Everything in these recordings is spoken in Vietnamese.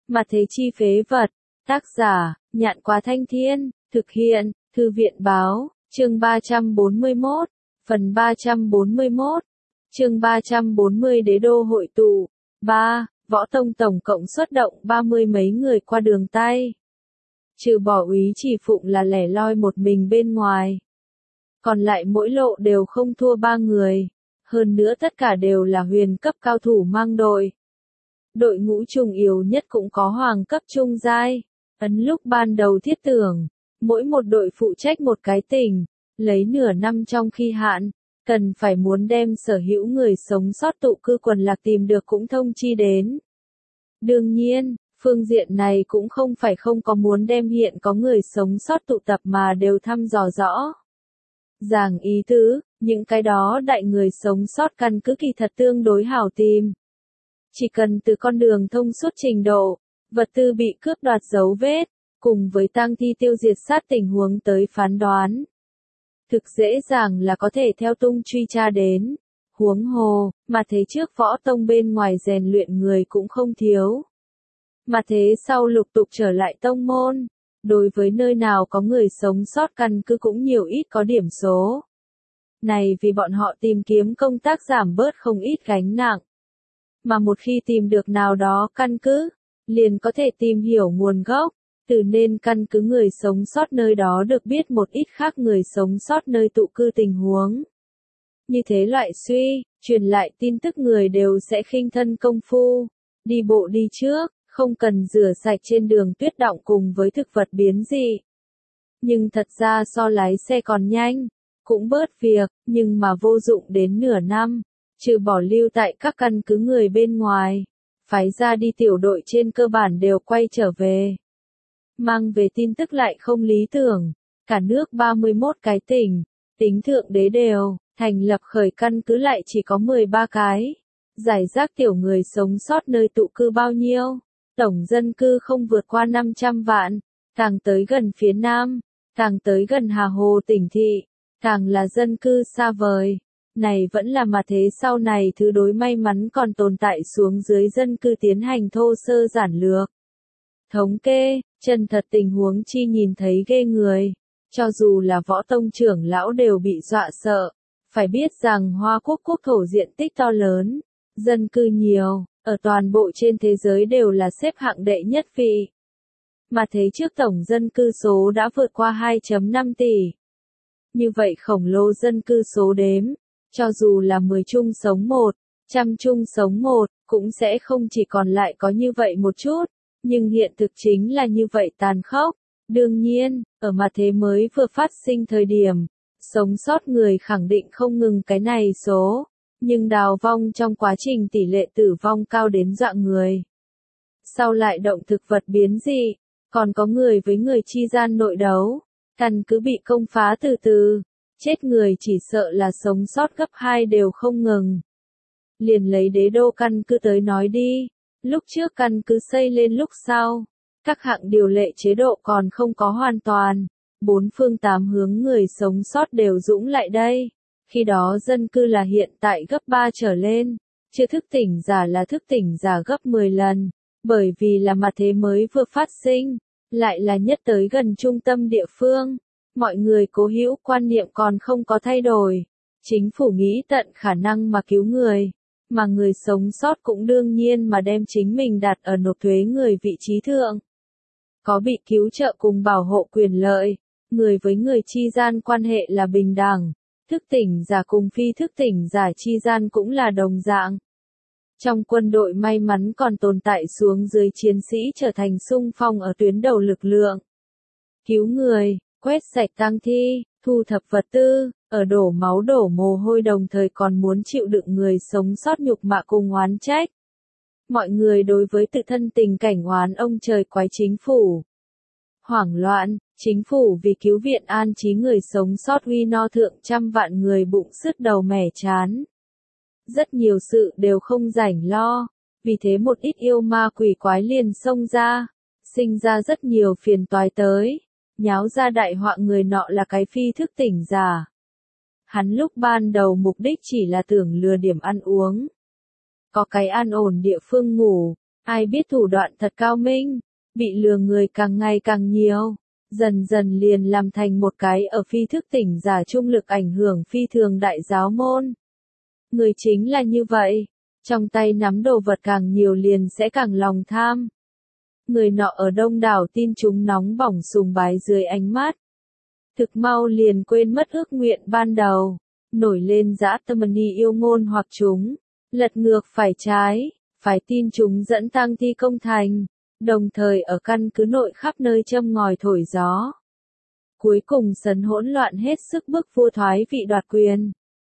Mà thế chi phế vật. Tác giả, Nhạn Quá Thanh Thiên, thực hiện, Thư viện Báo, chương 341, phần 341, chương 340 Đế đô hội tụ. 3. Võ Tông tổng cộng xuất động 30 mấy người qua đường tay. Trừ bỏ Úy Chỉ Phụng là lẻ loi một mình bên ngoài. Còn lại mỗi lộ đều không thua 3 người. Hơn nữa tất cả đều là huyền cấp cao thủ mang đội. Đội ngũ trùng yếu nhất cũng có hoàng cấp trung giai. Ấn lúc ban đầu thiết tưởng, mỗi một đội phụ trách một cái tỉnh, lấy nửa năm trong khi hạn, cần phải muốn đem sở hữu người sống sót tụ cư quần lạc tìm được cũng thông chi đến. Đương nhiên, phương diện này cũng không phải không có muốn đem hiện có người sống sót tụ tập mà đều thăm dò rõ. Giảng ý tứ, những cái đó đại người sống sót căn cứ kỳ thật tương đối hảo tìm. Chỉ cần từ con đường thông suốt trình độ, vật tư bị cướp đoạt dấu vết, cùng với tang thi tiêu diệt sát tình huống tới phán đoán. Thực dễ dàng là có thể theo tung truy tra đến. Huống hồ, mà thế trước Võ Tông bên ngoài rèn luyện người cũng không thiếu. Mà thế sau lục tục trở lại tông môn, đối với nơi nào có người sống sót căn cứ cũng nhiều ít có điểm số. Này vì bọn họ tìm kiếm công tác giảm bớt không ít gánh nặng. Mà một khi tìm được nào đó căn cứ, liền có thể tìm hiểu nguồn gốc, từ nên căn cứ người sống sót nơi đó được biết một ít khác người sống sót nơi tụ cư tình huống. Như thế loại suy, truyền lại tin tức người đều sẽ khinh thân công phu, đi bộ đi trước, không cần rửa sạch trên đường tuyết đọng cùng với thực vật biến dị. Nhưng thật ra so lái xe còn nhanh, cũng bớt việc, nhưng mà vô dụng đến nửa năm, trừ bỏ lưu tại các căn cứ người bên ngoài, phái ra đi tiểu đội trên cơ bản đều quay trở về. Mang về tin tức lại không lý tưởng, cả nước 31 cái tỉnh, tính thượng đế đều, thành lập khởi căn cứ lại chỉ có 13 cái. Giải rác tiểu người sống sót nơi tụ cư bao nhiêu, tổng dân cư không vượt qua 500 vạn, càng tới gần phía nam, càng tới gần Hà Hồ tỉnh thị, càng là dân cư xa vời. Này vẫn là mà thế sau này thứ đối may mắn còn tồn tại xuống dưới dân cư tiến hành thô sơ giản lược. Thống kê, chân thật tình huống chi nhìn thấy ghê người, cho dù là Võ Tông trưởng lão đều bị dọa sợ, phải biết rằng Hoa Quốc quốc thổ diện tích to lớn, dân cư nhiều, ở toàn bộ trên thế giới đều là xếp hạng đệ nhất vị. Mà thế trước tổng dân cư số đã vượt qua 2,5 tỷ. Như vậy khổng lồ dân cư số đếm, cho dù là 10 chung sống 1, 100 chung sống 1, cũng sẽ không chỉ còn lại có như vậy một chút, nhưng hiện thực chính là như vậy tàn khốc. Đương nhiên, ở mà thế mới vừa phát sinh thời điểm, sống sót người khẳng định không ngừng cái này số, nhưng đào vong trong quá trình tỷ lệ tử vong cao đến dọa người. Sau lại động thực vật biến dị, còn có người với người chi gian nội đấu, căn cứ bị công phá từ từ, chết người chỉ sợ là sống sót gấp 2 đều không ngừng. Liền lấy đế đô căn cứ tới nói đi, lúc trước căn cứ xây lên lúc sau, các hạng điều lệ chế độ còn không có hoàn toàn, 4 phương 8 hướng người sống sót đều dũng lại đây. Khi đó dân cư là hiện tại gấp 3 trở lên, chưa thức tỉnh giả là thức tỉnh giả gấp 10 lần, bởi vì là mà thế mới vừa phát sinh, lại là nhất tới gần trung tâm địa phương, mọi người cố hữu quan niệm còn không có thay đổi, chính phủ nghĩ tận khả năng mà cứu người, mà người sống sót cũng đương nhiên mà đem chính mình đặt ở nộp thuế người vị trí thượng. Có bị cứu trợ cùng bảo hộ quyền lợi, người với người chi gian quan hệ là bình đẳng. Thức tỉnh giả cùng phi thức tỉnh giả chi gian cũng là đồng dạng. Trong quân đội may mắn còn tồn tại xuống dưới chiến sĩ trở thành xung phong ở tuyến đầu lực lượng. Cứu người, quét sạch tang thi, thu thập vật tư, ở đổ máu đổ mồ hôi đồng thời còn muốn chịu đựng người sống sót nhục mạ cùng oán trách. Mọi người đối với tự thân tình cảnh oán ông trời quái chính phủ. Hoảng loạn, chính phủ vì cứu viện an trí người sống sót uy no thượng trăm vạn người bụng sứt đầu mẻ chán. Rất nhiều sự đều không rảnh lo, vì thế một ít yêu ma quỷ quái liền xông ra, sinh ra rất nhiều phiền toái tới, nháo ra đại họa người nọ là cái phi thức tỉnh giả. Hắn lúc ban đầu mục đích chỉ là tưởng lừa điểm ăn uống. Có cái an ổn địa phương ngủ, Ai biết thủ đoạn thật cao minh, bị lừa người càng ngày càng nhiều, dần dần liền làm thành một cái ở phi thức tỉnh giả trung lực ảnh hưởng phi thường đại giáo môn. Người chính là như vậy, trong tay nắm đồ vật càng nhiều liền sẽ càng lòng tham. Người nọ ở đông đảo tin chúng nóng bỏng sùng bái dưới ánh mắt. Thực mau liền quên mất ước nguyện ban đầu, nổi lên dã tâm yêu ngôn hoặc chúng, lật ngược phải trái, phải tin chúng dẫn tang thi công thành, đồng thời ở căn cứ nội khắp nơi châm ngòi thổi gió. Cuối cùng sấn hỗn loạn hết sức bức vua thoái vị đoạt quyền.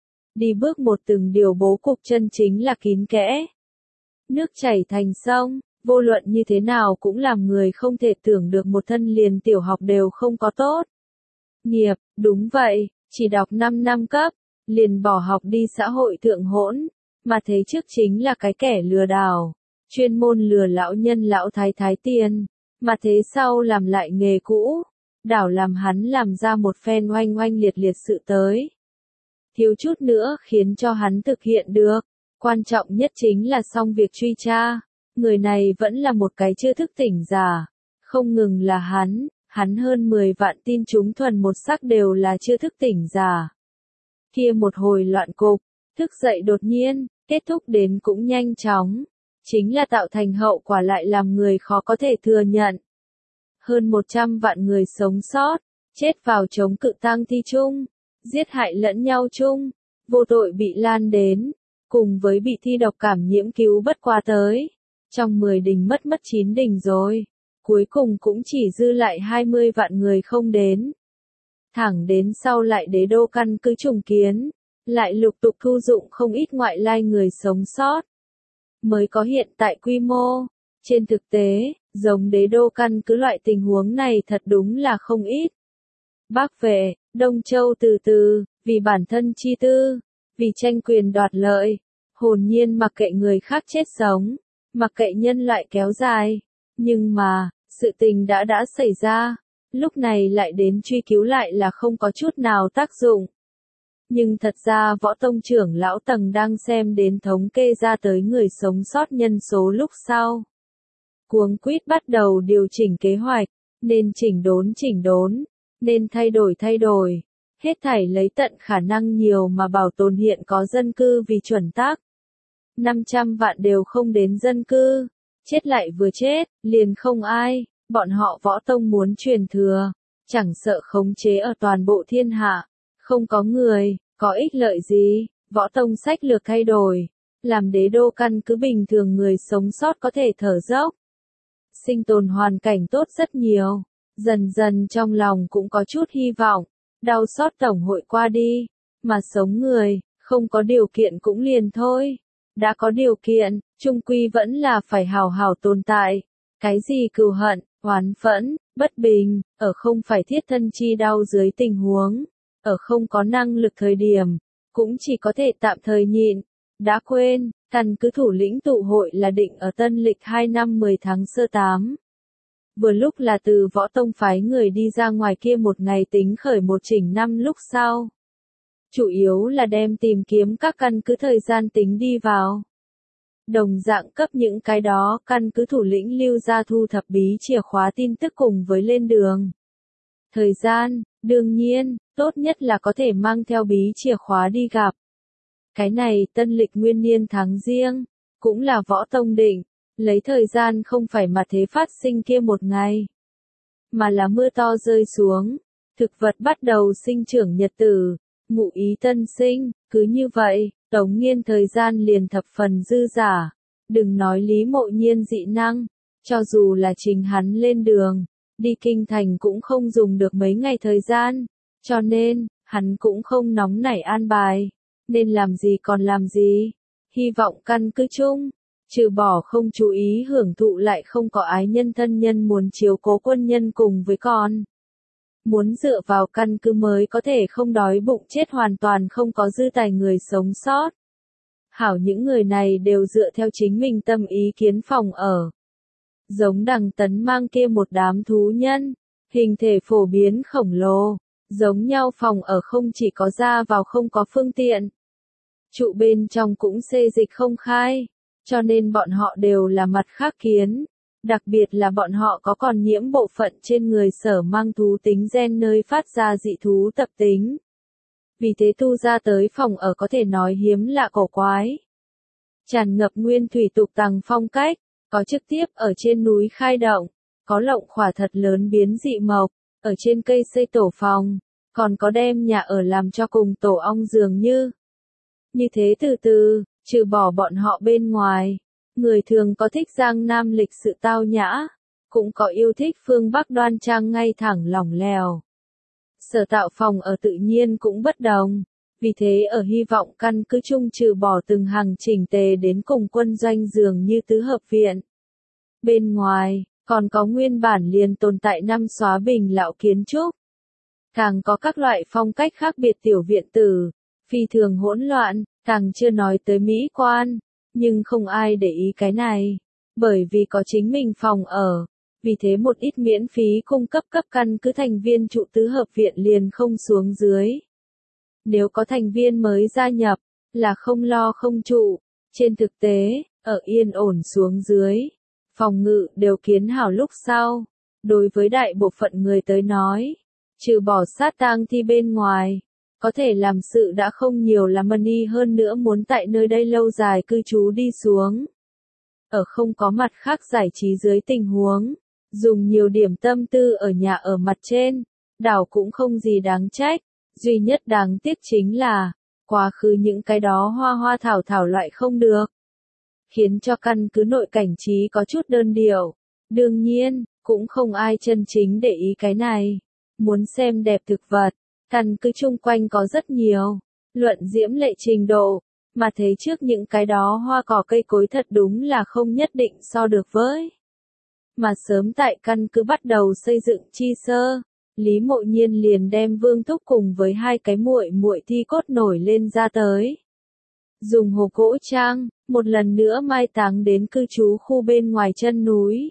Đi bước một từng điều bố cục chân chính là kín kẽ. Nước chảy thành sông, vô luận như thế nào cũng làm người không thể tưởng được một thân liền tiểu học đều không có tốt. Nghiệp, đúng vậy, chỉ đọc 5 năm cấp, liền bỏ học đi xã hội thượng hỗn, mà thế trước chính là cái kẻ lừa đảo, chuyên môn lừa lão nhân lão thái thái tiền, mà thế sau làm lại nghề cũ, đảo làm hắn làm ra một phen oanh oanh liệt liệt sự tới. Thiếu chút nữa khiến cho hắn thực hiện được, quan trọng nhất chính là xong việc truy tra, người này vẫn là một cái chưa thức tỉnh giả, không ngừng là hắn hơn 10 vạn tin chúng thuần một sắc đều là chưa thức tỉnh giả. Kia một hồi loạn cục, thức dậy đột nhiên, kết thúc đến cũng nhanh chóng, chính là tạo thành hậu quả lại làm người khó có thể thừa nhận. Hơn 100 vạn người sống sót, chết vào chống cự tang thi chung, giết hại lẫn nhau chung, vô tội bị lan đến, cùng với bị thi độc cảm nhiễm cứu bất qua tới. Trong 10 đình mất 9 đình rồi, cuối cùng cũng chỉ dư lại 20 vạn người không đến. Thẳng đến sau lại đế đô căn cứ trùng kiến, lại lục tục thu dụng không ít ngoại lai người sống sót. Mới có hiện tại quy mô, trên thực tế, giống đế đô căn cứ loại tình huống này thật đúng là không ít. Bắc về, Đông Châu từ từ, vì bản thân chi tư, vì tranh quyền đoạt lợi, hồn nhiên mặc kệ người khác chết sống, mặc kệ nhân loại kéo dài. Nhưng mà, sự tình đã xảy ra, lúc này lại đến truy cứu lại là không có chút nào tác dụng. Nhưng thật ra võ tông trưởng lão tầng đang xem đến thống kê ra tới người sống sót nhân số lúc sau. Cuống quýt bắt đầu điều chỉnh kế hoạch, nên chỉnh đốn, nên thay đổi, hết thảy lấy tận khả năng nhiều mà bảo tồn hiện có dân cư vì chuẩn tắc. 500 vạn đều không đến dân cư, chết lại vừa chết, liền không ai, bọn họ võ tông muốn truyền thừa, chẳng sợ khống chế ở toàn bộ thiên hạ, không có người, có ích lợi gì, võ tông sách lược thay đổi, làm đế đô căn cứ bình thường người sống sót có thể thở dốc. Sinh tồn hoàn cảnh tốt rất nhiều, dần dần trong lòng cũng có chút hy vọng, đau xót tổng hội qua đi, mà sống người, không có điều kiện cũng liền thôi. Đã có điều kiện, chung quy vẫn là phải hào hào tồn tại. Cái gì cừu hận, oán phẫn, bất bình, ở không phải thiết thân chi đau dưới tình huống, ở không có năng lực thời điểm, cũng chỉ có thể tạm thời nhịn. Đã quên, căn cứ thủ lĩnh tụ hội là định ở tân lịch 2 năm 10 tháng sơ 8. Vừa lúc là từ võ tông phái người đi ra ngoài kia một ngày tính khởi một chỉnh năm lúc sau. Chủ yếu là đem tìm kiếm các căn cứ thời gian tính đi vào. Đồng dạng cấp những cái đó căn cứ thủ lĩnh lưu ra thu thập bí chìa khóa tin tức cùng với lên đường. Thời gian, đương nhiên, tốt nhất là có thể mang theo bí chìa khóa đi gặp. Cái này tân lịch nguyên niên tháng riêng, cũng là võ tông định, lấy thời gian không phải mà thế phát sinh kia một ngày, mà là mưa to rơi xuống, thực vật bắt đầu sinh trưởng nhật tử, ngụ ý tân sinh, cứ như vậy, Tống Nghiên thời gian liền thập phần dư giả, đừng nói Lý Mộ Nhiên dị năng, cho dù là chính hắn lên đường, đi kinh thành cũng không dùng được mấy ngày thời gian, cho nên, hắn cũng không nóng nảy an bài, nên làm gì còn làm gì, hy vọng căn cứ chung, trừ bỏ không chú ý hưởng thụ lại không có ái nhân thân nhân muốn chiếu cố quân nhân cùng với con. Muốn dựa vào căn cứ mới có thể không đói bụng chết hoàn toàn không có dư tài người sống sót. Hảo những người này đều dựa theo chính mình tâm ý kiến phòng ở. Giống Đằng Tấn mang kia một đám thú nhân, hình thể phổ biến khổng lồ, giống nhau phòng ở không chỉ có ra vào không có phương tiện. Trụ bên trong cũng xê dịch không khai, cho nên bọn họ đều là mặt khác kiến. Đặc biệt là bọn họ có còn nhiễm bộ phận trên người sở mang thú tính gen nơi phát ra dị thú tập tính. Vì thế tu ra tới phòng ở có thể nói hiếm lạ cổ quái. Tràn ngập nguyên thủy tục tằng phong cách, có trực tiếp ở trên núi khai động, có lộng khỏa thật lớn biến dị mộc, ở trên cây xây tổ phòng, còn có đem nhà ở làm cho cùng tổ ong dường như. Như thế từ từ, trừ bỏ bọn họ bên ngoài, người thường có thích Giang Nam lịch sự tao nhã, cũng có yêu thích phương Bắc đoan trang ngay thẳng lỏng lẻo. Sở tạo phòng ở tự nhiên cũng bất đồng, vì thế ở hy vọng căn cứ chung trừ bỏ từng hàng chỉnh tề đến cùng quân doanh dường như tứ hợp viện. Bên ngoài, còn có nguyên bản liền tồn tại năm xóa bình lão kiến trúc. Càng có các loại phong cách khác biệt tiểu viện tử, phi thường hỗn loạn, càng chưa nói tới mỹ quan, nhưng không ai để ý cái này, bởi vì có chính mình phòng ở, vì thế một ít miễn phí cung cấp cấp căn cứ thành viên trụ tứ hợp viện liền không xuống dưới. Nếu có thành viên mới gia nhập, là không lo không trụ, trên thực tế, ở yên ổn xuống dưới, phòng ngự đều kiến hảo lúc sau, đối với đại bộ phận người tới nói, trừ bỏ sát tang thi bên ngoài, có thể làm sự đã không nhiều là money hơn nữa muốn tại nơi đây lâu dài cư trú đi xuống. Ở không có mặt khác giải trí dưới tình huống, dùng nhiều điểm tâm tư ở nhà ở mặt trên, đảo cũng không gì đáng trách, duy nhất đáng tiếc chính là, quá khứ những cái đó hoa hoa thảo thảo loại không được. Khiến cho căn cứ nội cảnh trí có chút đơn điệu, đương nhiên, cũng không ai chân chính để ý cái này. Muốn xem đẹp thực vật, căn cứ chung quanh có rất nhiều, luận diễm lệ trình độ, mà thấy trước những cái đó hoa cỏ cây cối thật đúng là không nhất định so được với. Mà sớm tại căn cứ bắt đầu xây dựng chi sơ, Lý Mộ Nhiên liền đem Vương Thúc cùng với hai cái muội muội thi cốt nổi lên ra tới. Dùng hồ gỗ trang, một lần nữa mai táng đến cư trú khu bên ngoài chân núi.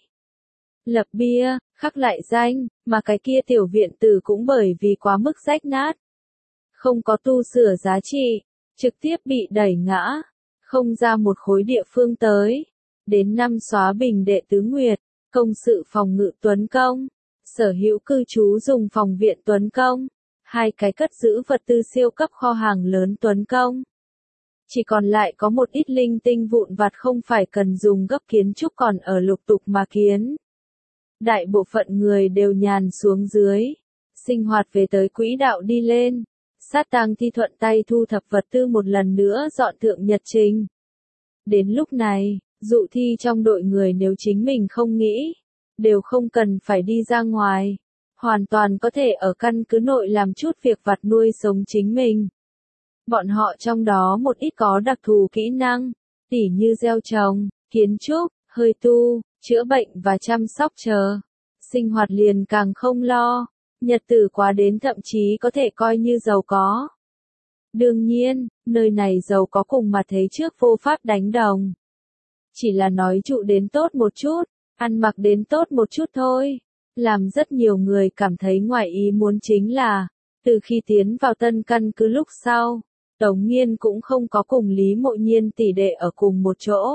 Lập bia, khắc lại danh, mà cái kia tiểu viện tử cũng bởi vì quá mức rách nát. Không có tu sửa giá trị, trực tiếp bị đẩy ngã, không ra một khối địa phương tới. Đến năm xóa bình đệ tứ nguyệt, công sự phòng ngự Tuấn Công, sở hữu cư trú dùng phòng viện Tuấn Công, hai cái cất giữ vật tư siêu cấp kho hàng lớn Tuấn Công. Chỉ còn lại có một ít linh tinh vụn vặt không phải cần dùng gấp kiến trúc còn ở lục tục mà kiến. Đại bộ phận người đều nhàn xuống dưới, sinh hoạt về tới quỹ đạo đi lên, sát tang thi thuận tay thu thập vật tư một lần nữa dọn thượng nhật trình. Đến lúc này, dụ thi trong đội người nếu chính mình không nghĩ, đều không cần phải đi ra ngoài, hoàn toàn có thể ở căn cứ nội làm chút việc vặt nuôi sống chính mình. Bọn họ trong đó một ít có đặc thù kỹ năng, tỉ như gieo trồng, kiến trúc, hơi tu, chữa bệnh và chăm sóc chờ. Sinh hoạt liền càng không lo, nhật tử quá đến thậm chí có thể coi như giàu có. Đương nhiên, nơi này giàu có cùng mà thấy trước vô pháp đánh đồng. Chỉ là nói trụ đến tốt một chút, ăn mặc đến tốt một chút thôi. Làm rất nhiều người cảm thấy ngoài ý muốn chính là, từ khi tiến vào tân căn cứ lúc sau, Tống Nghiên cũng không có cùng Lý Mộ Nhiên tỷ đệ ở cùng một chỗ.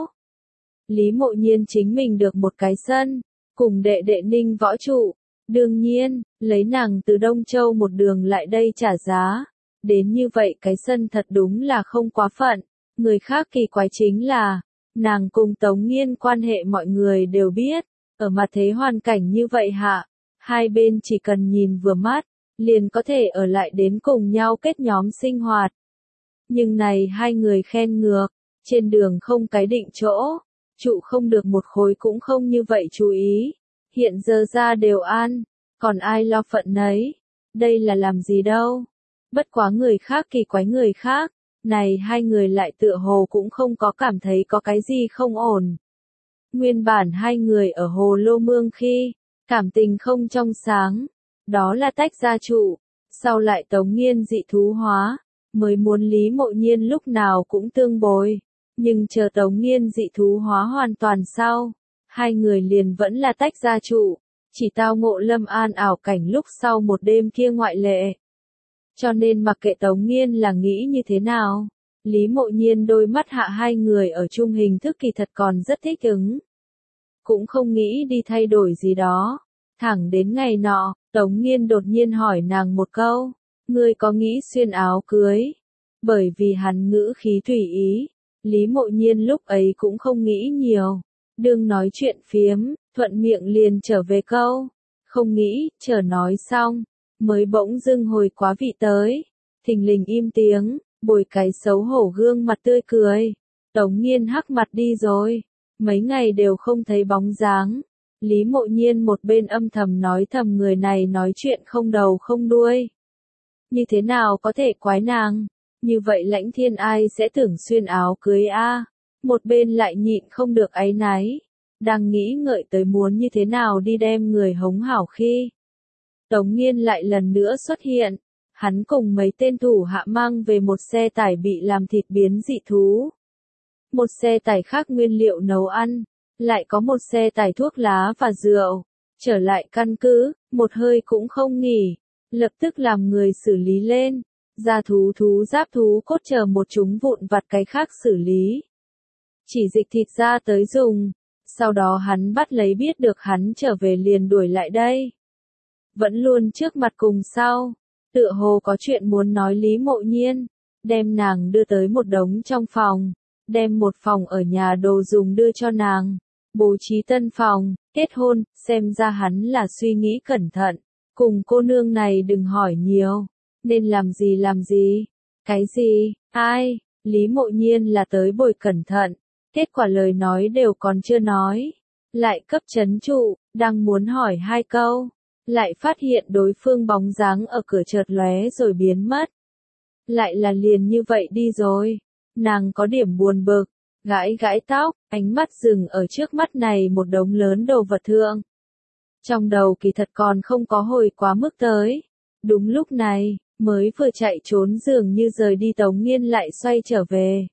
Lý Mộ Nhiên chính mình được một cái sân, cùng đệ đệ Ninh Võ trụ. Đương nhiên, lấy nàng từ Đông Châu một đường lại đây trả giá. Đến như vậy cái sân thật đúng là không quá phận. Người khác kỳ quái chính là, nàng cùng Tống Nghiên quan hệ mọi người đều biết. Ở mặt thế hoàn cảnh như vậy hạ, hai bên chỉ cần nhìn vừa mắt, liền có thể ở lại đến cùng nhau kết nhóm sinh hoạt. Nhưng này hai người khen ngược, trên đường không cái định chỗ, trụ không được một khối cũng không như vậy chú ý. Hiện giờ ra đều an, còn ai lo phận nấy, đây là làm gì đâu. Bất quá người khác kỳ quái người khác, này hai người lại tựa hồ cũng không có cảm thấy có cái gì không ổn. Nguyên bản hai người ở Hồ Lô Mương khi, cảm tình không trong sáng, đó là tách ra trụ, sau lại Tống Nghiên dị thú hóa, mới muốn Lý Mộ Nhiên lúc nào cũng tương bồi, nhưng chờ Tống Nghiên dị thú hóa hoàn toàn sau, hai người liền vẫn là tách ra trụ, chỉ tao ngộ Lâm An ảo cảnh lúc sau một đêm kia ngoại lệ. Cho nên mặc kệ Tống Nghiên là nghĩ như thế nào, Lý Mộ Nhiên đôi mắt hạ hai người ở chung hình thức kỳ thật còn rất thích ứng. Cũng không nghĩ đi thay đổi gì đó. Thẳng đến ngày nọ, Tống Nghiên đột nhiên hỏi nàng một câu. Ngươi có nghĩ xuyên áo cưới? Bởi vì hắn ngữ khí tùy ý. Lý Mộ Nhiên lúc ấy cũng không nghĩ nhiều. Đương nói chuyện phiếm, thuận miệng liền trở về câu. Không nghĩ, chờ nói xong. Mới bỗng dưng hồi quá vị tới. Thình lình im tiếng, bồi cái xấu hổ gương mặt tươi cười. Tống Nghiên hắc mặt đi rồi. Mấy ngày đều không thấy bóng dáng. Lý Mộ Nhiên một bên âm thầm nói thầm người này nói chuyện không đầu không đuôi. Như thế nào có thể quái nàng? Như vậy Lãnh Thiên ai sẽ tưởng xuyên áo cưới a? Một bên lại nhịn không được áy náy. Đang nghĩ ngợi tới muốn như thế nào đi đem người hống hảo khi. Tống Nghiên lại lần nữa xuất hiện. Hắn cùng mấy tên thủ hạ mang về một xe tải bị làm thịt biến dị thú. Một xe tải khác nguyên liệu nấu ăn. Lại có một xe tải thuốc lá và rượu. Trở lại căn cứ, một hơi cũng không nghỉ. Lập tức làm người xử lý lên. Da thú thú giáp thú cốt chờ một chúng vụn vặt cái khác xử lý. Chỉ dịch thịt ra tới dùng. Sau đó hắn bắt lấy biết được hắn trở về liền đuổi lại đây. Vẫn luôn trước mặt cùng sau. Tựa hồ có chuyện muốn nói Lý Mộ Nhiên. Đem nàng đưa tới một đống trong phòng. Đem một phòng ở nhà đồ dùng đưa cho nàng. Bố trí tân phòng, kết hôn, xem ra hắn là suy nghĩ cẩn thận. Cùng cô nương này đừng hỏi nhiều. Nên làm gì làm gì? Cái gì? Ai? Lý Mộ Nhiên là tới bồi cẩn thận. Kết quả lời nói đều còn chưa nói. Lại cấp chấn trụ, đang muốn hỏi hai câu. Lại phát hiện đối phương bóng dáng ở cửa chợt lóe rồi biến mất. Lại là liền như vậy đi rồi. Nàng có điểm buồn bực. Gãi gãi tóc, ánh mắt dừng ở trước mắt này một đống lớn đồ vật thượng. Trong đầu kỳ thật còn không có hồi quá mức tới. Đúng lúc này, mới vừa chạy trốn dường như rời đi Tống Nghiên lại xoay trở về.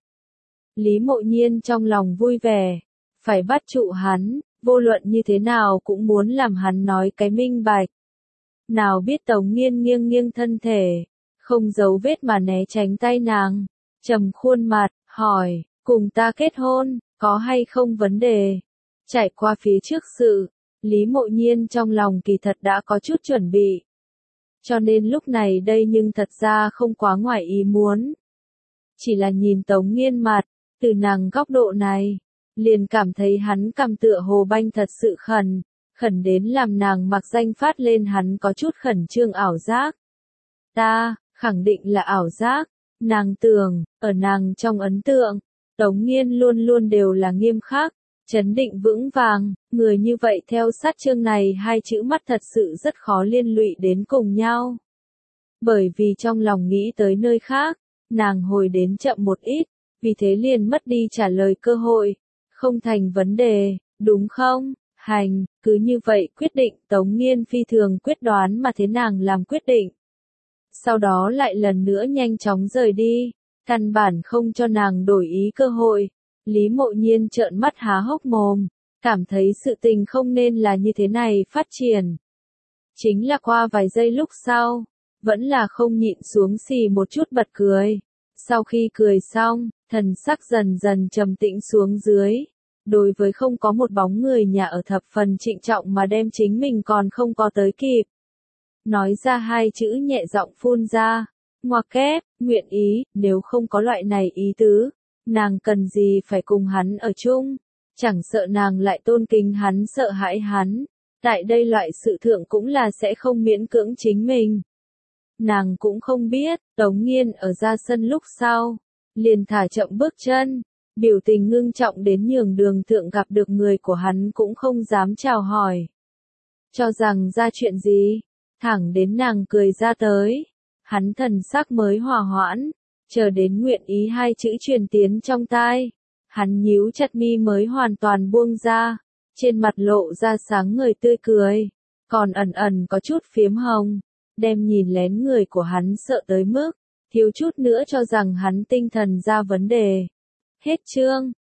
Lý Mộ Nhiên trong lòng vui vẻ. Phải bắt trụ hắn, vô luận như thế nào cũng muốn làm hắn nói cái minh bạch. Nào biết Tống Nghiên nghiêng nghiêng thân thể, không giấu vết mà né tránh tay nàng. Trầm khuôn mặt, hỏi. Cùng ta kết hôn, có hay không vấn đề? Trải qua phía trước sự, Lý Mộ Nhiên trong lòng kỳ thật đã có chút chuẩn bị. Cho nên lúc này đây nhưng thật ra không quá ngoài ý muốn. Chỉ là nhìn Tống Nghiên mặt, từ nàng góc độ này, liền cảm thấy hắn cằm tựa hồ banh thật sự khẩn, khẩn đến làm nàng mặc danh phát lên hắn có chút khẩn trương ảo giác. Ta, khẳng định là ảo giác, nàng tưởng, ở nàng trong ấn tượng. Tống Nghiên luôn luôn đều là nghiêm khắc, chấn định vững vàng, người như vậy theo sát chương này hai chữ mắt thật sự rất khó liên lụy đến cùng nhau. Bởi vì trong lòng nghĩ tới nơi khác, nàng hồi đến chậm một ít, vì thế liền mất đi trả lời cơ hội. Không thành vấn đề, đúng không? Hành, cứ như vậy quyết định. Tống Nghiên phi thường quyết đoán mà thế nàng làm quyết định. Sau đó lại lần nữa nhanh chóng rời đi. Căn bản không cho nàng đổi ý cơ hội. Lý Mộ Nhiên trợn mắt há hốc mồm, cảm thấy sự tình không nên là như thế này phát triển. Chính là qua vài giây lúc sau, vẫn là không nhịn xuống xì một chút bật cười. Sau khi cười xong, thần sắc dần dần trầm tĩnh xuống dưới. Đối với không có một bóng người nhà ở thập phần trịnh trọng mà đem chính mình còn không có tới kịp. Nói ra hai chữ nhẹ giọng phun ra. Ngoặc kép, nguyện ý, nếu không có loại này ý tứ, nàng cần gì phải cùng hắn ở chung, chẳng sợ nàng lại tôn kính hắn sợ hãi hắn, tại đây loại sự thượng cũng là sẽ không miễn cưỡng chính mình. Nàng cũng không biết, Tống Nghiên ở ra sân lúc sau, liền thả chậm bước chân, biểu tình ngưng trọng đến nhường đường thượng gặp được người của hắn cũng không dám chào hỏi. Cho rằng ra chuyện gì, thẳng đến nàng cười ra tới. Hắn thần sắc mới hòa hoãn, chờ đến nguyện ý hai chữ truyền tiến trong tai. Hắn nhíu chặt mi mới hoàn toàn buông ra, trên mặt lộ ra sáng người tươi cười, còn ẩn ẩn có chút phiếm hồng, đem nhìn lén người của hắn sợ tới mức, thiếu chút nữa cho rằng hắn tinh thần ra vấn đề. Hết chương.